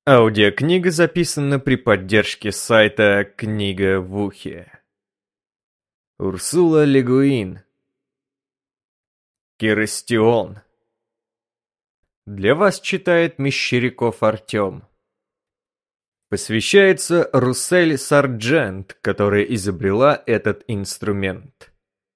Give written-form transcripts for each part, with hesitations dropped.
Аудиокнига записана при поддержке сайта «Книга в ухе». Урсула Ле Гуин. Керестион. Для вас читает Мещеряков Артем. Посвящается Руссель Сарджент, которая изобрела этот инструмент.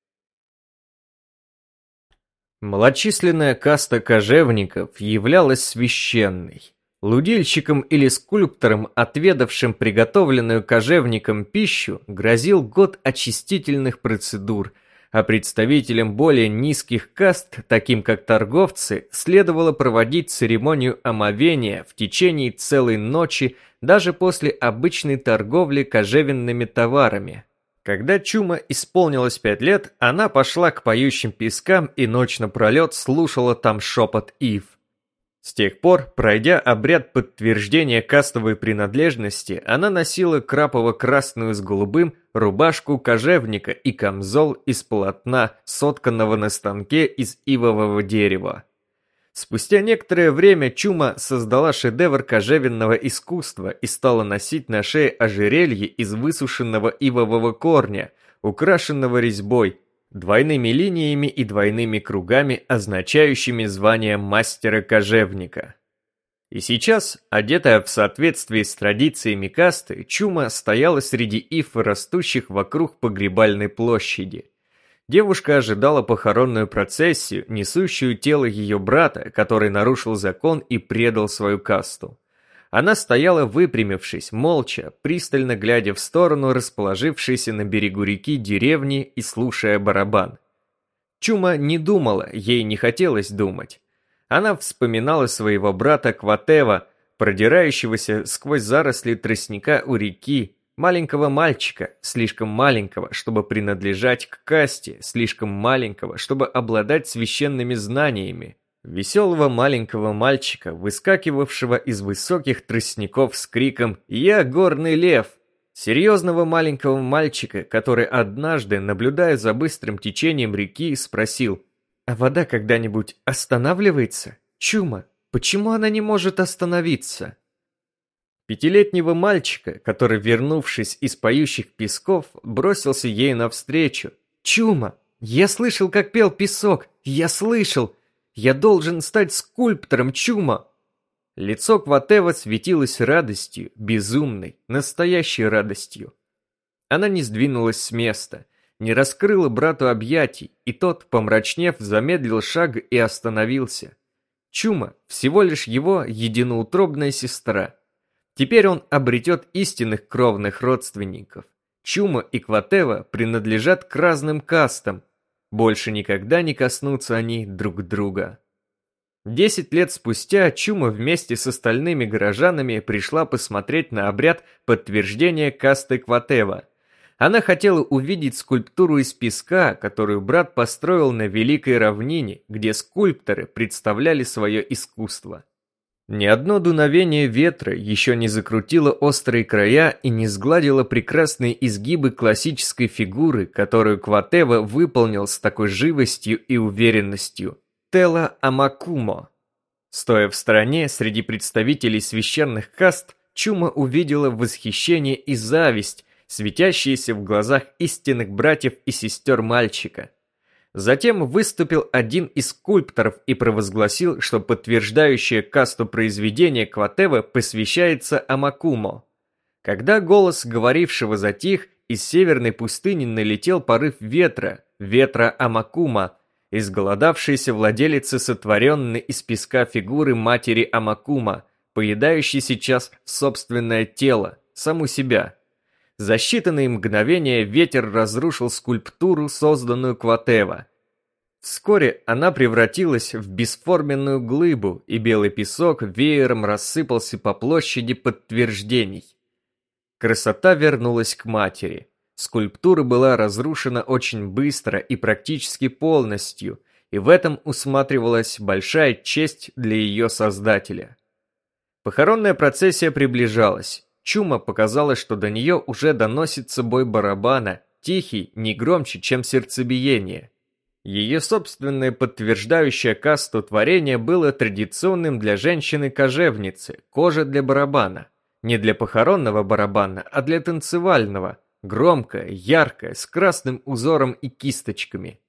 Малочисленная каста кожевников являлась священной. Лудильщикам или скульпторам, отведавшим приготовленную кожевником пищу, грозил год очистительных процедур, а представителям более низких каст, таким как торговцы, следовало проводить церемонию омовения в течение целой ночи даже после обычной торговли кожевенными товарами. Когда Чума исполнилось 5 лет, она пошла к поющим пескам и ночь напролет слушала там шепот ив. С тех пор, пройдя обряд подтверждения кастовой принадлежности, она носила крапово-красную с голубым рубашку кожевника и камзол из полотна, сотканного на станке из ивового дерева. Спустя некоторое время Чума создала шедевр кожевенного искусства и стала носить на шее ожерелье из высушенного ивового корня, украшенного резьбой, двойными линиями и двойными кругами, означающими звание мастера-кожевника. И сейчас, одетая в соответствии с традициями касты, Чума стояла среди ив, растущих вокруг погребальной площади. Девушка ожидала похоронную процессию, несущую тело ее брата, который нарушил закон и предал свою касту. Она стояла выпрямившись, молча, пристально глядя в сторону расположившейся на берегу реки деревни и слушая барабан. Чума не думала, ей не хотелось думать. Она вспоминала своего брата Кватева, продирающегося сквозь заросли тростника у реки, маленького мальчика, слишком маленького, чтобы принадлежать к касте, слишком маленького, чтобы обладать священными знаниями. Веселого маленького мальчика, выскакивавшего из высоких тростников с криком «Я горный лев!», серьезного маленького мальчика, который однажды, наблюдая за быстрым течением реки, спросил: «А вода когда-нибудь останавливается? Чума, почему она не может остановиться?» Пятилетнего мальчика, который, вернувшись из поющих песков, бросился ей навстречу. «Чума, я слышал, как пел песок, я слышал! Я должен стать скульптором, Чума!» Лицо Кватева светилось радостью, безумной, настоящей радостью. Она не сдвинулась с места, не раскрыла брату объятий, и тот, помрачнев, замедлил шаг и остановился. Чума всего лишь его единоутробная сестра. Теперь он обретет истинных кровных родственников. Чума и Кватева принадлежат к разным кастам. Больше никогда не коснутся они друг друга. 10 лет спустя Чума вместе с остальными горожанами пришла посмотреть на обряд подтверждения касты Кватева. Она хотела увидеть скульптуру из песка, которую брат построил на Великой равнине, где скульпторы представляли свое искусство. Ни одно дуновение ветра еще не закрутило острые края и не сгладило прекрасные изгибы классической фигуры, которую Кватева выполнил с такой живостью и уверенностью. Тела Амакумо. Стоя в стороне среди представителей священных каст, Чума увидела восхищение и зависть, светящиеся в глазах истинных братьев и сестер мальчика. Затем выступил один из скульпторов и провозгласил, что подтверждающее касту произведение Кватева посвящается Амакумо. Когда голос говорившего затих, из северной пустыни налетел порыв ветра Амакума, изголодавшейся владелицы сотворенной из песка фигуры матери Амакума, поедающей сейчас собственное тело, саму себя. За считанные мгновения ветер разрушил скульптуру, созданную Кватева. Вскоре она превратилась в бесформенную глыбу, и белый песок веером рассыпался по площади подтверждений. Красота вернулась к матери. Скульптура была разрушена очень быстро и практически полностью, и в этом усматривалась большая честь для ее создателя. Похоронная процессия приближалась. Чума показалось, что до нее уже доносится бой барабана, тихий, не громче, чем сердцебиение. Ее собственное подтверждающее касту творение было традиционным для женщины-кожевницы, кожа для барабана. Не для похоронного барабана, а для танцевального, громкая, яркая, с красным узором и кисточками.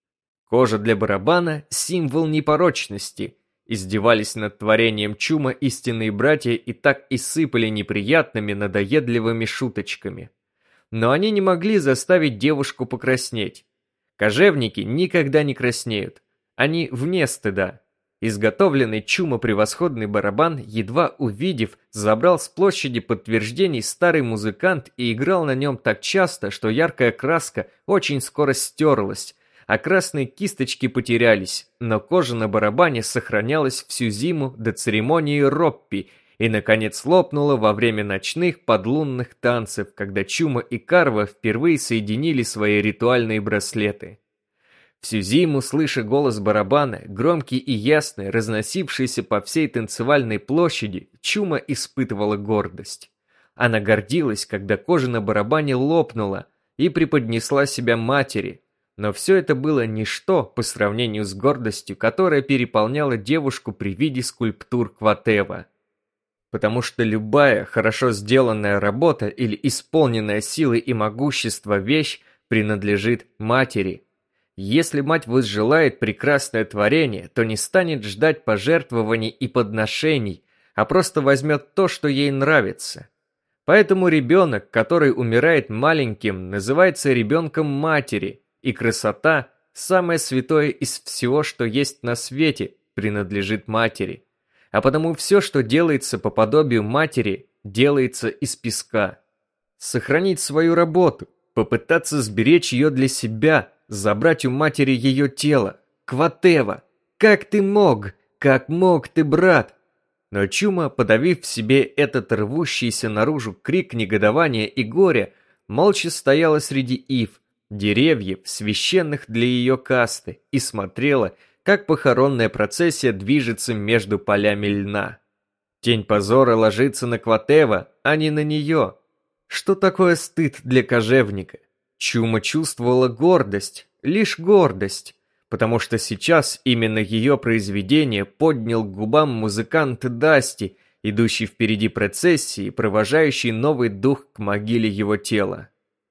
Кожа для барабана – символ непорочности. Издевались над творением Чума истинные братья и так и сыпали неприятными, надоедливыми шуточками. Но они не могли заставить девушку покраснеть. Кожевники никогда не краснеют. Они вне стыда. Изготовленный Чума превосходный барабан, едва увидев, забрал с площади подтверждений старый музыкант и играл на нем так часто, что яркая краска очень скоро стерлась, а красные кисточки потерялись, но кожа на барабане сохранялась всю зиму до церемонии Роппи и, наконец, лопнула во время ночных подлунных танцев, когда Чума и Карва впервые соединили свои ритуальные браслеты. Всю зиму, слыша голос барабана, громкий и ясный, разносившийся по всей танцевальной площади, Чума испытывала гордость. Она гордилась, когда кожа на барабане лопнула, и преподнесла себя матери, но все это было ничто по сравнению с гордостью, которая переполняла девушку при виде скульптур Кватева. Потому что любая хорошо сделанная работа или исполненная силой и могущества вещь принадлежит матери. Если мать возжелает прекрасное творение, то не станет ждать пожертвований и подношений, а просто возьмет то, что ей нравится. Поэтому ребенок, который умирает маленьким, называется ребенком матери, и красота, самое святое из всего, что есть на свете, принадлежит матери. А потому все, что делается по подобию матери, делается из песка. Сохранить свою работу, попытаться сберечь ее для себя, забрать у матери ее тело. Кватева, как ты мог? Как мог ты, брат? Но Чума, подавив в себе этот рвущийся наружу крик негодования и горя, молча стояла среди ив, деревьев, священных для ее касты, и смотрела, как похоронная процессия движется между полями льна. Тень позора ложится на Кватева, а не на нее. Что такое стыд для кожевника? Чума чувствовала гордость, лишь гордость, потому что сейчас именно ее произведение поднял к губам музыкант Дасти, идущий впереди процессии, провожающий новый дух к могиле его тела.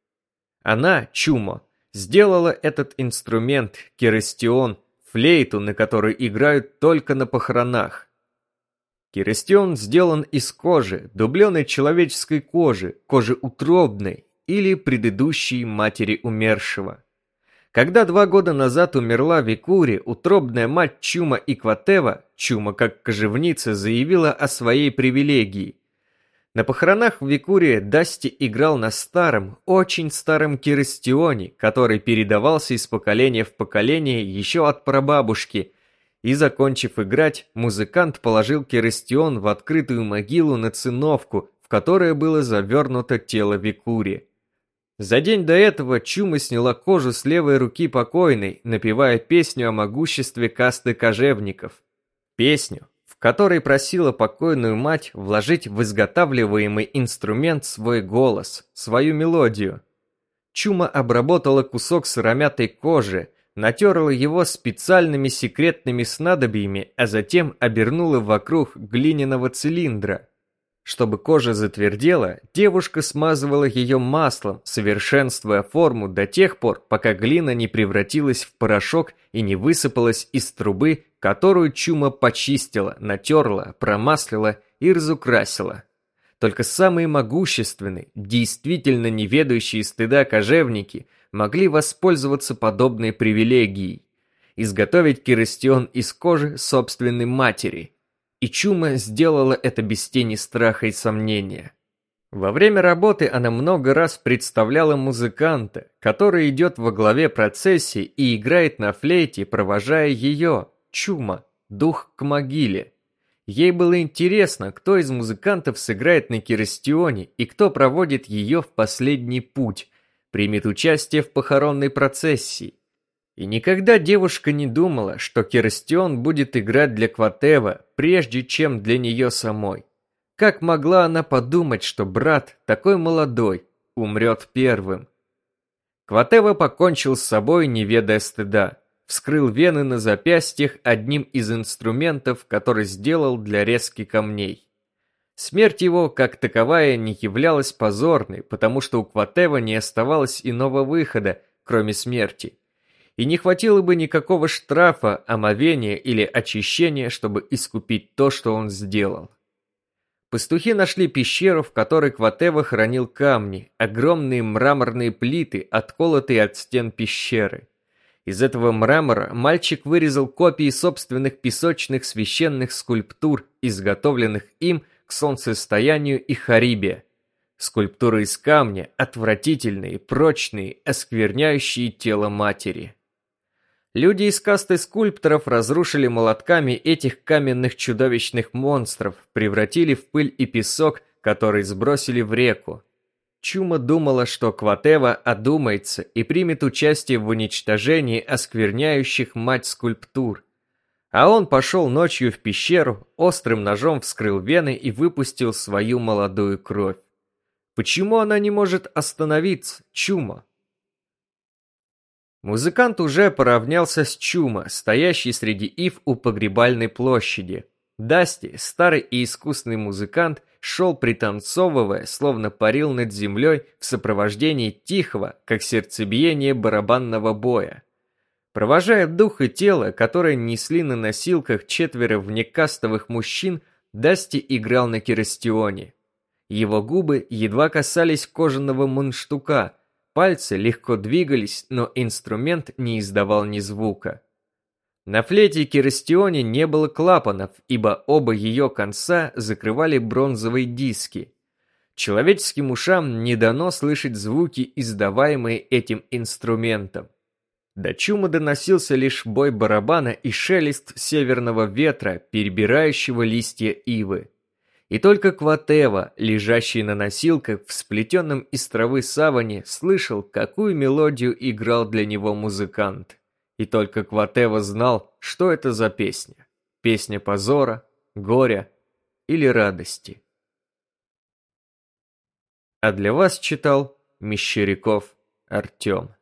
Она, Чума, сделала этот инструмент, керестион, флейту, на которой играют только на похоронах. Керестион сделан из кожи, дубленой человеческой кожи, кожи утробной или предыдущей матери умершего. Когда 2 года назад умерла Викури, утробная мать Чума и Кватева, Чума как кожевница заявила о своей привилегии. На похоронах в Викури Дасти играл на старом, очень старом керестионе, который передавался из поколения в поколение еще от прабабушки, и, закончив играть, музыкант положил керестион в открытую могилу на циновку, в которое было завернуто тело Викури. За день до этого Чума сняла кожу с левой руки покойной, напевая песню о могуществе касты кожевников. Песню, в которой просила покойную мать вложить в изготавливаемый инструмент свой голос, свою мелодию. Чума обработала кусок сыромятой кожи, натерла его специальными секретными снадобьями, а затем обернула вокруг глиняного цилиндра. Чтобы кожа затвердела, девушка смазывала ее маслом, совершенствуя форму до тех пор, пока глина не превратилась в порошок и не высыпалась из трубы, которую Чума почистила, натерла, промаслила и разукрасила. Только самые могущественные, действительно не ведающие стыда кожевники могли воспользоваться подобной привилегией – изготовить керестион из кожи собственной матери. И Чума сделала это без тени страха и сомнения. Во время работы она много раз представляла музыканта, который идет во главе процессии и играет на флейте, провожая ее, Чума, дух к могиле. Ей было интересно, кто из музыкантов сыграет на керестионе и кто проводит ее в последний путь, примет участие в похоронной процессии. И никогда девушка не думала, что керестион будет играть для Кватева, прежде чем для нее самой. Как могла она подумать, что брат, такой молодой, умрет первым? Кватева покончил с собой, не ведая стыда. вскрыл вены на запястьях одним из инструментов, который сделал для резки камней. Смерть его, как таковая, не являлась позорной, потому что у Кватева не оставалось иного выхода, кроме смерти. И не хватило бы никакого штрафа, омовения или очищения, чтобы искупить то, что он сделал. Пастухи нашли пещеру, в которой Кватева хранил камни, огромные мраморные плиты, отколотые от стен пещеры. Из этого мрамора мальчик вырезал копии собственных песочных священных скульптур, изготовленных им к солнцестоянию и Харибе. Скульптуры из камня, отвратительные, прочные, оскверняющие тело матери. Люди из касты скульпторов разрушили молотками этих каменных чудовищных монстров, превратили в пыль и песок, который сбросили в реку. Чума думала, что Кватева одумается и примет участие в уничтожении оскверняющих мать скульптур. А он пошел ночью в пещеру, острым ножом вскрыл вены и выпустил свою молодую кровь. Почему она не может остановиться, Чума? Музыкант уже поравнялся с Чума, стоящий среди ив у погребальной площади. Дасти, старый и искусный музыкант, шел пританцовывая, словно парил над землей в сопровождении тихого, как сердцебиение барабанного боя. Провожая дух и тело, которые несли на носилках четверо внекастовых мужчин, Дасти играл на керастионе. Его губы едва касались кожаного мундштука, пальцы легко двигались, но инструмент не издавал ни звука. На флейте керастионе не было клапанов, ибо оба ее конца закрывали бронзовые диски. Человеческим ушам не дано слышать звуки, издаваемые этим инструментом. До Чума доносился лишь бой барабана и шелест северного ветра, перебирающего листья ивы. И только Кватева, лежащий на носилках в сплетенном из травы саване, слышал, какую мелодию играл для него музыкант. И только Кватева знал, что это за песня. Песня позора, горя или радости. А для вас читал Мещеряков Артем.